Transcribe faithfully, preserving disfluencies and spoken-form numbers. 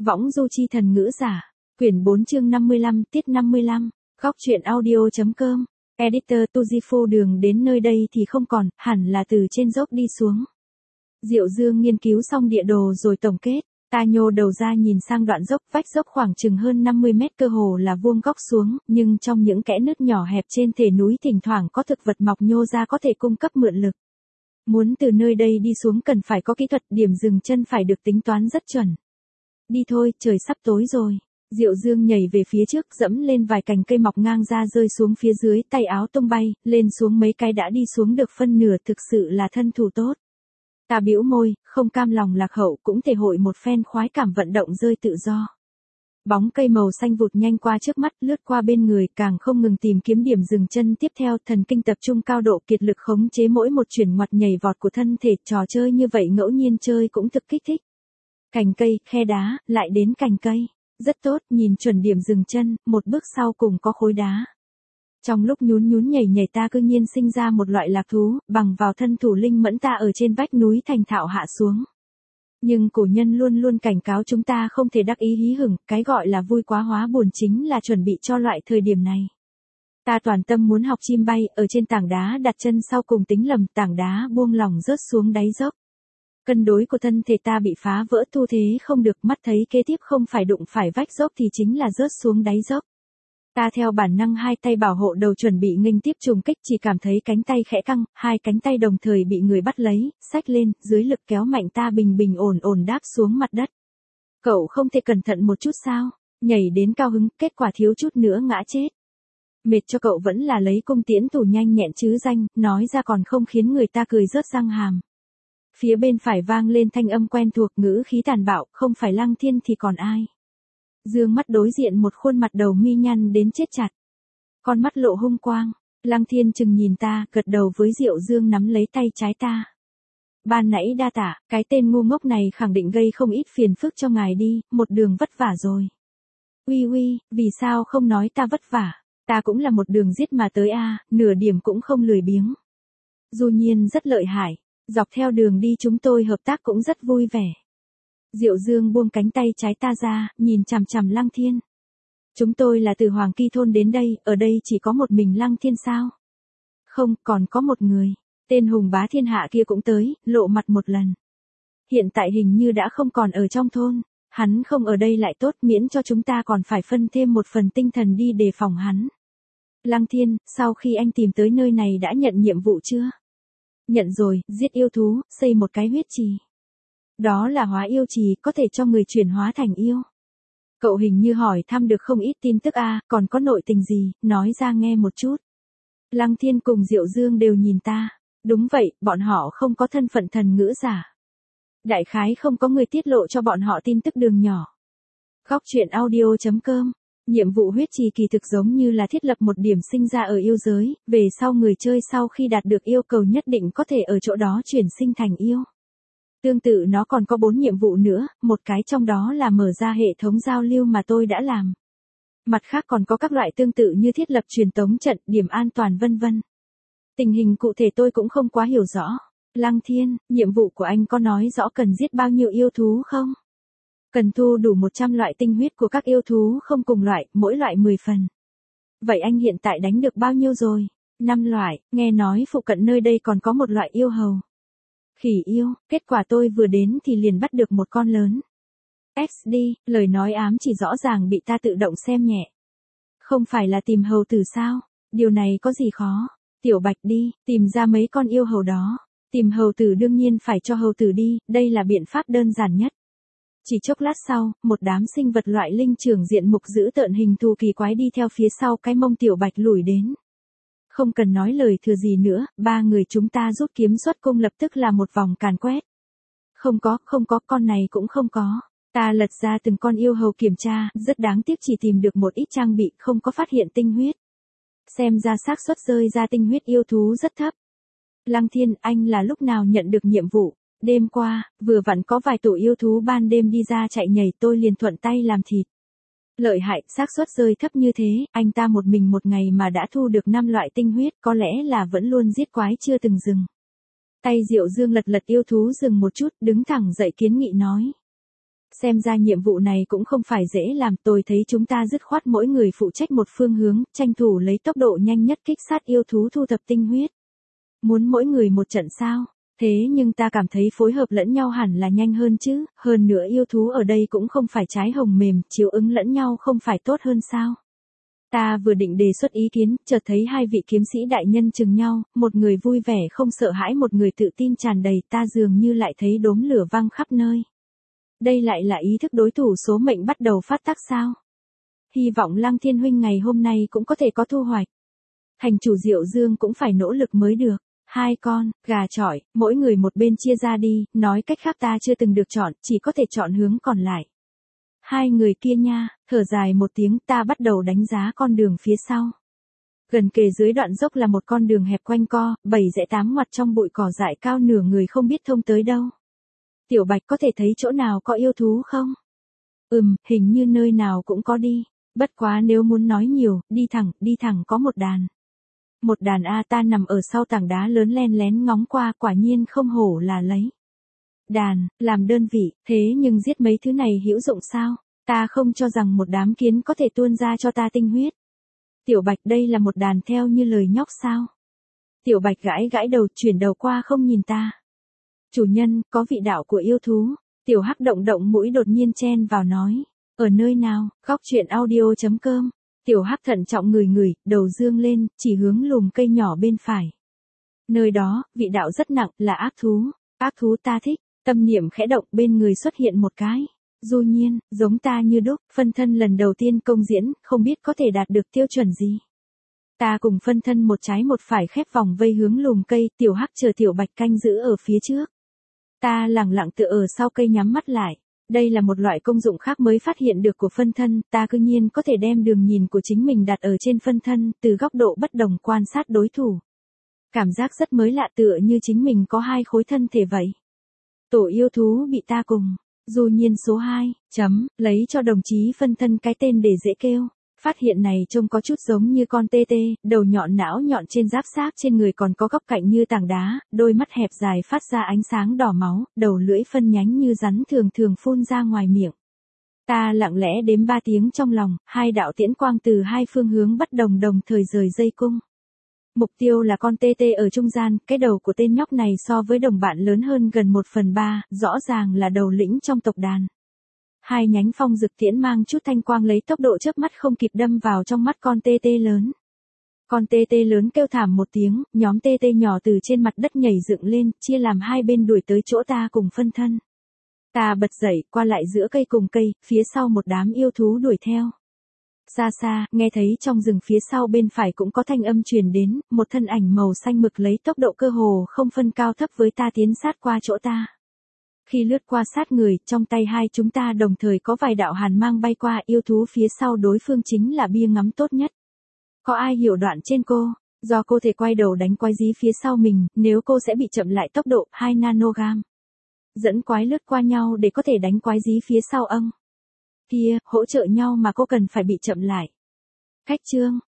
Võng du chi thần ngữ giả. Quyển bốn chương năm mươi lăm, tiết năm mươi lăm. Góc truyện audio.com. Editor Tuzifo đường đến nơi đây thì không còn, hẳn là từ trên dốc đi xuống. Diệu Dương nghiên cứu xong địa đồ rồi tổng kết. Ta nhô đầu ra nhìn sang đoạn dốc, vách dốc khoảng chừng hơn năm mươi mét cơ hồ là vuông góc xuống, nhưng trong những kẽ nứt nhỏ hẹp trên thể núi thỉnh thoảng có thực vật mọc nhô ra có thể cung cấp mượn lực. Muốn từ nơi đây đi xuống cần phải có kỹ thuật, điểm dừng chân phải được tính toán rất chuẩn. Đi thôi, trời sắp tối rồi. Diệu Dương nhảy về phía trước, dẫm lên vài cành cây mọc ngang ra rơi xuống phía dưới, tay áo tung bay, lên xuống mấy cái đã đi xuống được phân nửa, thực sự là thân thủ tốt. Ta bĩu môi, không cam lòng lạc hậu, cũng thể hội một phen khoái cảm vận động rơi tự do. Bóng cây màu xanh vụt nhanh qua trước mắt, lướt qua bên người, càng không ngừng tìm kiếm điểm dừng chân tiếp theo, thần kinh tập trung cao độ, kiệt lực khống chế mỗi một chuyển ngoặt nhảy vọt của thân thể, trò chơi như vậy ngẫu nhiên chơi cũng thực kích thích. Cành cây, khe đá, lại đến cành cây. Rất tốt, nhìn chuẩn điểm dừng chân, một bước sau cùng có khối đá. Trong lúc nhún nhún nhảy nhảy ta cư nhiên sinh ra một loại lạc thú, bằng vào thân thủ linh mẫn ta ở trên vách núi thành thạo hạ xuống. Nhưng cổ nhân luôn luôn cảnh cáo chúng ta không thể đắc ý hí hửng, cái gọi là vui quá hóa buồn chính là chuẩn bị cho loại thời điểm này. Ta toàn tâm muốn học chim bay, ở trên tảng đá đặt chân sau cùng tính lầm, tảng đá buông lỏng rớt xuống đáy dốc. Cân đối của thân thể ta bị phá vỡ, thu thế không được, mắt thấy kế tiếp không phải đụng phải vách dốc thì chính là rớt xuống đáy dốc. Ta theo bản năng hai tay bảo hộ đầu chuẩn bị nghênh tiếp trùng kích, chỉ cảm thấy cánh tay khẽ căng, hai cánh tay đồng thời bị người bắt lấy, xách lên, dưới lực kéo mạnh ta bình bình ổn ổn đáp xuống mặt đất. Cậu không thể cẩn thận một chút sao? Nhảy đến cao hứng, kết quả thiếu chút nữa ngã chết. Mệt cho cậu vẫn là lấy cung tiễn thủ nhanh nhẹn chứ danh, nói ra còn không khiến người ta cười rớt răng hàm. Phía bên phải vang lên thanh âm quen thuộc, ngữ khí tàn bạo, không phải Lăng Thiên thì còn ai. Dương mắt đối diện một khuôn mặt đầu mi nhăn đến chết chặt. Con mắt lộ hung quang, Lăng Thiên chừng nhìn ta, gật đầu với Diệu Dương nắm lấy tay trái ta. Ban nãy đa tạ, cái tên ngu ngốc này khẳng định gây không ít phiền phức cho ngài đi, một đường vất vả rồi. Uy uy, vì sao không nói ta vất vả, ta cũng là một đường giết mà tới a, nửa điểm cũng không lười biếng. Du Nhiên rất lợi hại. Dọc theo đường đi chúng tôi hợp tác cũng rất vui vẻ. Diệu Dương buông cánh tay trái ta ra, nhìn chằm chằm Lăng Thiên. Chúng tôi là từ Hoàng Kỳ thôn đến đây, ở đây chỉ có một mình Lăng Thiên sao? Không, còn có một người. Tên hùng bá thiên hạ kia cũng tới, lộ mặt một lần. Hiện tại hình như đã không còn ở trong thôn. Hắn không ở đây lại tốt, miễn cho chúng ta còn phải phân thêm một phần tinh thần đi đề phòng hắn. Lăng Thiên, sau khi anh tìm tới nơi này đã nhận nhiệm vụ chưa? Nhận rồi, giết yêu thú, xây một cái huyết trì. Đó là hóa yêu trì, có thể cho người chuyển hóa thành yêu. Cậu hình như hỏi thăm được không ít tin tức a, còn có nội tình gì, nói ra nghe một chút. Lăng Thiên cùng Diệu Dương đều nhìn ta. Đúng vậy, bọn họ không có thân phận thần ngữ giả. Đại khái không có người tiết lộ cho bọn họ tin tức đường nhỏ. Góc truyện audio.com. Nhiệm vụ huyết trì kỳ thực giống như là thiết lập một điểm sinh ra ở yêu giới, về sau người chơi sau khi đạt được yêu cầu nhất định có thể ở chỗ đó chuyển sinh thành yêu. Tương tự nó còn có bốn nhiệm vụ nữa, một cái trong đó là mở ra hệ thống giao lưu mà tôi đã làm. Mặt khác còn có các loại tương tự như thiết lập truyền tống trận, điểm an toàn vân vân. Tình hình cụ thể tôi cũng không quá hiểu rõ. Lăng Thiên, nhiệm vụ của anh có nói rõ cần giết bao nhiêu yêu thú không? Cần thu đủ một trăm loại tinh huyết của các yêu thú không cùng loại, mỗi loại mười phần. Vậy anh hiện tại đánh được bao nhiêu rồi? năm loại, nghe nói phụ cận nơi đây còn có một loại yêu hầu. Khỉ yêu, kết quả tôi vừa đến thì liền bắt được một con lớn. ét đê, lời nói ám chỉ rõ ràng bị ta tự động xem nhẹ. Không phải là tìm hầu tử sao? Điều này có gì khó? Tiểu Bạch đi, tìm ra mấy con yêu hầu đó. Tìm hầu tử đương nhiên phải cho hầu tử đi, đây là biện pháp đơn giản nhất. Chỉ chốc lát sau, một đám sinh vật loại linh trưởng diện mục dữ tợn hình thù kỳ quái đi theo phía sau cái mông Tiểu Bạch lùi đến. Không cần nói lời thừa gì nữa, ba người chúng ta rút kiếm xuất cung lập tức là một vòng càn quét. Không có, không có, con này cũng không có. Ta lật ra từng con yêu hầu kiểm tra, rất đáng tiếc chỉ tìm được một ít trang bị, không có phát hiện tinh huyết. Xem ra xác suất rơi ra tinh huyết yêu thú rất thấp. Lăng Thiên, anh là lúc nào nhận được nhiệm vụ? Đêm qua, vừa vặn có vài tổ yêu thú ban đêm đi ra chạy nhảy, tôi liền thuận tay làm thịt. Lợi hại, xác suất rơi thấp như thế, anh ta một mình một ngày mà đã thu được năm loại tinh huyết, có lẽ là vẫn luôn giết quái chưa từng dừng. Tay Diệu Dương lật lật yêu thú dừng một chút, đứng thẳng dậy kiến nghị nói. Xem ra nhiệm vụ này cũng không phải dễ làm, tôi thấy chúng ta dứt khoát mỗi người phụ trách một phương hướng, tranh thủ lấy tốc độ nhanh nhất kích sát yêu thú thu thập tinh huyết. Muốn mỗi người một trận sao? Thế nhưng ta cảm thấy phối hợp lẫn nhau hẳn là nhanh hơn chứ, hơn nữa yêu thú ở đây cũng không phải trái hồng mềm, chiếu ứng lẫn nhau không phải tốt hơn sao? Ta vừa định đề xuất ý kiến, chợt thấy hai vị kiếm sĩ đại nhân chừng nhau, một người vui vẻ không sợ hãi, một người tự tin tràn đầy, ta dường như lại thấy đốm lửa văng khắp nơi. Đây lại là ý thức đối thủ số mệnh bắt đầu phát tác sao? Hy vọng Lăng Thiên huynh ngày hôm nay cũng có thể có thu hoạch. Thành chủ Diệu Dương cũng phải nỗ lực mới được. Hai con, gà chọi, mỗi người một bên chia ra đi, nói cách khác ta chưa từng được chọn, chỉ có thể chọn hướng còn lại. Hai người kia nha, thở dài một tiếng, ta bắt đầu đánh giá con đường phía sau. Gần kề dưới đoạn dốc là một con đường hẹp quanh co, bảy rẽ tám ngoặt trong bụi cỏ dại cao, nửa người không biết thông tới đâu. Tiểu Bạch có thể thấy chỗ nào có yêu thú không? Ừm, hình như nơi nào cũng có đi. Bất quá nếu muốn nói nhiều, đi thẳng, đi thẳng có một đàn. Một đàn A, ta nằm ở sau tảng đá lớn len lén ngóng qua, quả nhiên không hổ là lấy. Đàn, làm đơn vị, thế nhưng giết mấy thứ này hữu dụng sao? Ta không cho rằng một đám kiến có thể tuôn ra cho ta tinh huyết. Tiểu Bạch, đây là một đàn theo như lời nhóc sao? Tiểu Bạch gãi gãi đầu, chuyển đầu qua không nhìn ta. Chủ nhân, có vị đạo của yêu thú. Tiểu Hắc động động mũi đột nhiên chen vào nói. Ở nơi nào? Góc truyện audio chấm com. Tiểu Hắc thận trọng ngửi ngửi, đầu dương lên, chỉ hướng lùm cây nhỏ bên phải. Nơi đó, vị đạo rất nặng, là ác thú. Ác thú ta thích. Tâm niệm khẽ động, bên người xuất hiện một cái. Du Nhiên, giống ta như đúc, phân thân lần đầu tiên công diễn, không biết có thể đạt được tiêu chuẩn gì. Ta cùng phân thân một trái một phải khép vòng vây hướng lùm cây, Tiểu Hắc chờ Tiểu Bạch canh giữ ở phía trước. Ta lẳng lặng tựa ở sau cây nhắm mắt lại. Đây là một loại công dụng khác mới phát hiện được của phân thân, ta cư nhiên có thể đem đường nhìn của chính mình đặt ở trên phân thân, từ góc độ bất đồng quan sát đối thủ. Cảm giác rất mới lạ, tựa như chính mình có hai khối thân thể vậy. Tổ yêu thú bị ta cùng. Du Nhiên số hai, chấm, lấy cho đồng chí phân thân cái tên để dễ kêu. Phát hiện này trông có chút giống như con tê tê, đầu nhọn não nhọn trên giáp xác, trên người còn có góc cạnh như tảng đá, đôi mắt hẹp dài phát ra ánh sáng đỏ máu, đầu lưỡi phân nhánh như rắn thường thường phun ra ngoài miệng. Ta lặng lẽ đếm ba tiếng trong lòng, hai đạo tiễn quang từ hai phương hướng bất đồng đồng thời rời dây cung. Mục tiêu là con tê tê ở trung gian, cái đầu của tên nhóc này so với đồng bạn lớn hơn gần một phần ba, rõ ràng là đầu lĩnh trong tộc đàn. Hai nhánh phong dực tiễn mang chút thanh quang lấy tốc độ chớp mắt không kịp đâm vào trong mắt con tê tê lớn. Con tê tê lớn kêu thảm một tiếng, nhóm tê tê nhỏ từ trên mặt đất nhảy dựng lên, chia làm hai bên đuổi tới chỗ ta cùng phân thân. Ta bật dậy, qua lại giữa cây cùng cây, phía sau một đám yêu thú đuổi theo. Xa xa, nghe thấy trong rừng phía sau bên phải cũng có thanh âm truyền đến, một thân ảnh màu xanh mực lấy tốc độ cơ hồ không phân cao thấp với ta tiến sát qua chỗ ta. Khi lướt qua sát người, trong tay hai chúng ta đồng thời có vài đạo hàn mang bay qua, yêu thú phía sau đối phương chính là bia ngắm tốt nhất. Có ai hiểu đoạn trên cô? Do cô thể quay đầu đánh quái dí phía sau mình, nếu cô sẽ bị chậm lại tốc độ hai nanogam. Dẫn quái lướt qua nhau để có thể đánh quái dí phía sau âm. Kia, hỗ trợ nhau mà cô cần phải bị chậm lại. Khách trương,